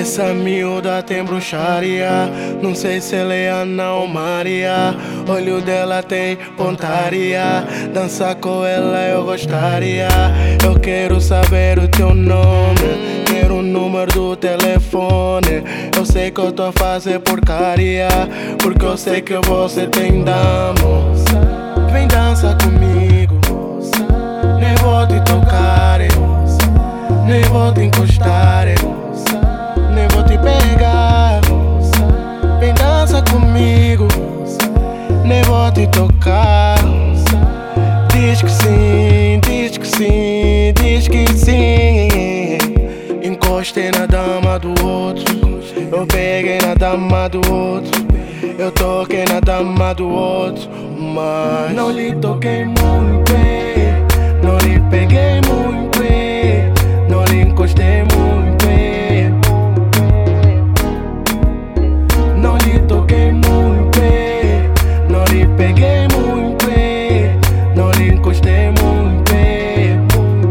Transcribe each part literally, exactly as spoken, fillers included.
Essa miúda tem bruxaria, não sei se ela é Ana ou Maria. Olho dela tem pontaria, dançar com ela eu gostaria. Eu quero saber o teu nome, quero o número do telefone. Eu sei que eu tô a fazer porcaria, porque eu sei que você tem damo. Vem dançar comigo, nem vou te tocar, nem vou te encostar, nem vou te pegar. Vem dança comigo, nem vou te tocar. Diz que sim, diz que sim, diz que sim. Encostei na dama do outro, eu peguei na dama do outro, eu toquei na dama do outro, mas não lhe toquei muito bem, não lhe peguei muito bem, não lhe encostei muito bem, não lhe toquei muito bem, não lhe peguei muito bem, não lhe encostei muito bem.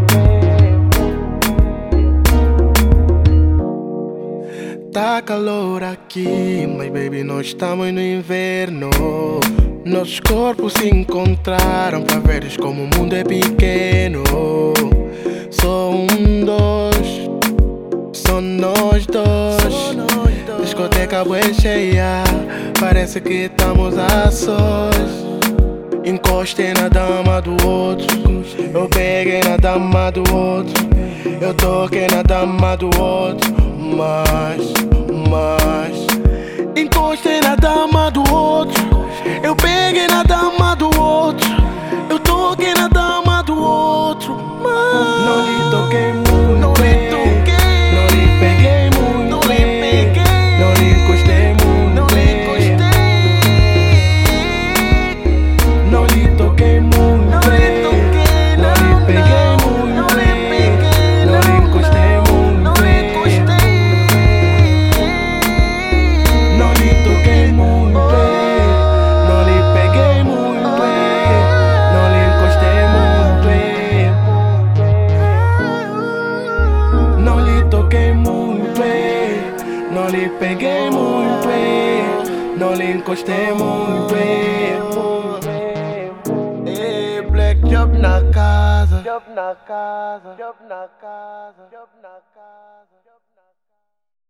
Tá calor aqui, mas baby, nós estamos no inverno. Nossos corpos se encontraram pra veres como o mundo é pequeno. Só um, dois, só nós dois. Discoteca bué cheia, parece que estamos a sós. Encostei na dama do outro, eu peguei na dama do outro, eu toquei na dama do outro, mas, mas encostei na dama do outro, eu peguei na dama do outro, eu toquei na dama do outro, mas não lhe toquei muito, não lhe toquei, não lhe peguei muito, não lhe peguei, não lhe encostei muito, não lhe encostei, não lhe toquei muito, não lhe toquei, não lhe peguei muito, não lhe peguei, não lhe encostei muito, não lhe encostei, não lhe toquei muito, não lhe peguei muito, não lhe encostei muito, não lhe toquei muito, não lhe peguei muito, não lhe encostei muito. Eh, Black Job na casa, Job na casa, Job na casa, Job na casa.